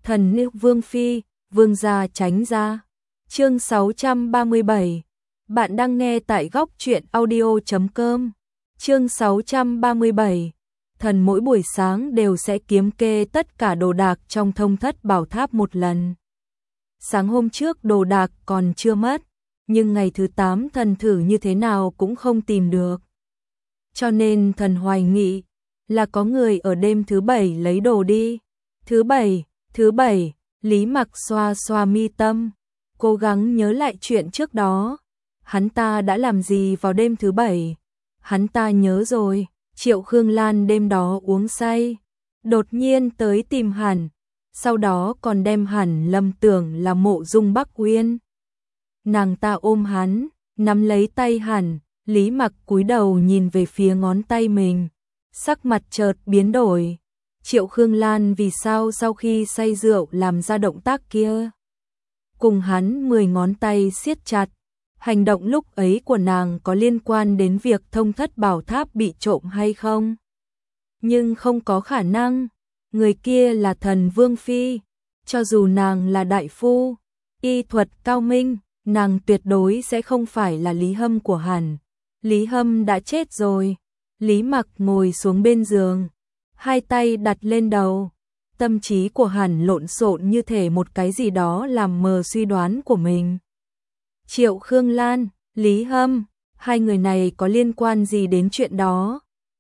Thần nữ Vương Phi, Vương gia tránh ra. Chương 637. Bạn đang nghe tại góc truyện audio.com. Chương 637. Thần mỗi buổi sáng đều sẽ kiểm kê tất cả đồ đạc trong Thông Thất Bảo Tháp một lần. Sáng hôm trước đồ đạc còn chưa mất, nhưng ngày thứ 8 thần thử như thế nào cũng không tìm được. Cho nên thần hoài nghị là có người ở đêm thứ 7 lấy đồ đi. Thứ bảy, Lý Mặc xoa xoa mi tâm, cố gắng nhớ lại chuyện trước đó. Hắn ta đã làm gì vào đêm thứ 7? Hắn ta nhớ rồi, Triệu Khương Lan đêm đó uống say, đột nhiên tới tìm hắn, sau đó còn đem hắn lầm tưởng là Mộ Dung Bắc Uyên. Nàng ta ôm hắn, nắm lấy tay hắn, Lý Mặc cúi đầu nhìn về phía ngón tay mình, sắc mặt chợt biến đổi. Triệu Khương Lan vì sao sau khi say rượu làm ra động tác kia? Cùng hắn 10 ngón tay siết chặt. Hành động lúc ấy của nàng có liên quan đến việc Thông Thất Bảo Tháp bị trộm hay không? Nhưng không có khả năng. Người kia là thần Vương Phi. Cho dù nàng là đại phu, y thuật cao minh, nàng tuyệt đối sẽ không phải là Lý Hâm của hắn. Lý Hâm đã chết rồi. Lý Mặc ngồi xuống bên giường, hai tay đặt lên đầu. Tâm trí của hắn lộn xộn như thể một cái gì đó làm mờ suy đoán của mình. Triệu Khương Lan, Lý Hâm, hai người này có liên quan gì đến chuyện đó?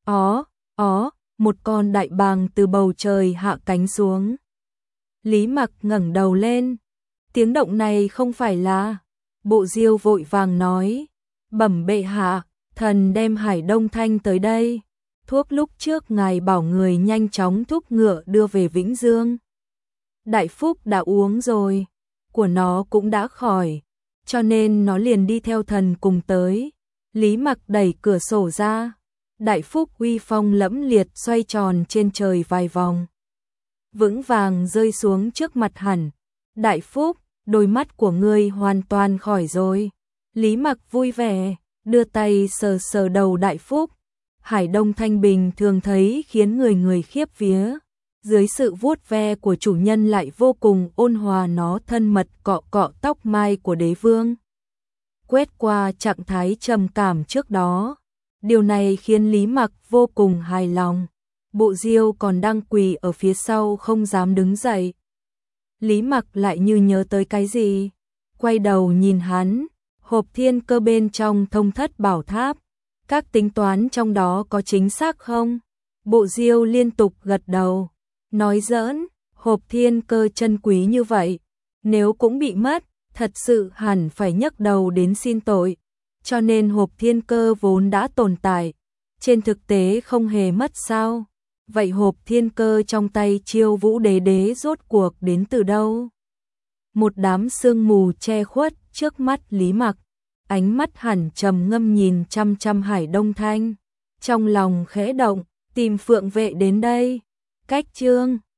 Một con đại bàng từ bầu trời hạ cánh xuống. Lý Mặc ngẩng đầu lên. Tiếng động này không phải là... Bộ Diêu vội vàng nói. Bẩm bệ hạ, thần đem Hải Đông Thanh tới đây. Thuốc lúc trước ngài bảo người nhanh chóng thúc ngựa đưa về Vĩnh Dương. Đại Phúc đã uống rồi, của nó cũng đã khỏi, cho nên nó liền đi theo thần cùng tới. Lý Mặc đẩy cửa sổ ra, Đại Phúc uy phong lẫm liệt xoay tròn trên trời vài vòng, vững vàng rơi xuống trước mặt hắn. Đại Phúc, đôi mắt của ngươi hoàn toàn khỏi rồi. Lý Mặc vui vẻ, đưa tay sờ sờ đầu Đại Phúc. Hải Đông Thanh bình thường thấy khiến người khiếp vía, dưới sự vuốt ve của chủ nhân lại vô cùng ôn hòa, nó thân mật cọ cọ tóc mai của đế vương. Quét qua trạng thái trầm cảm trước đó, điều này khiến Lý Mặc vô cùng hài lòng. Bộ Diêu còn đang quỳ ở phía sau không dám đứng dậy. Lý Mặc lại như nhớ tới cái gì, quay đầu nhìn hắn. Hộp thiên cơ bên trong Thông Thất Bảo Tháp, các tính toán trong đó có chính xác không? Bộ Diêu liên tục gật đầu, nói giỡn, hộp thiên cơ chân quý như vậy, nếu cũng bị mất, thật sự hẳn phải nhấc đầu đến xin tội, cho nên hộp thiên cơ vốn đã tồn tại, trên thực tế không hề mất sao? Vậy hộp thiên cơ trong tay Chiêu Vũ Đế đế rốt cuộc đến từ đâu? Một đám sương mù che khuất trước mắt Lý Mặc. Ánh mắt hẳn trầm ngâm nhìn chăm chăm Hải Đông Thanh, trong lòng khẽ động, tìm Phượng Vệ đến đây. Cách chương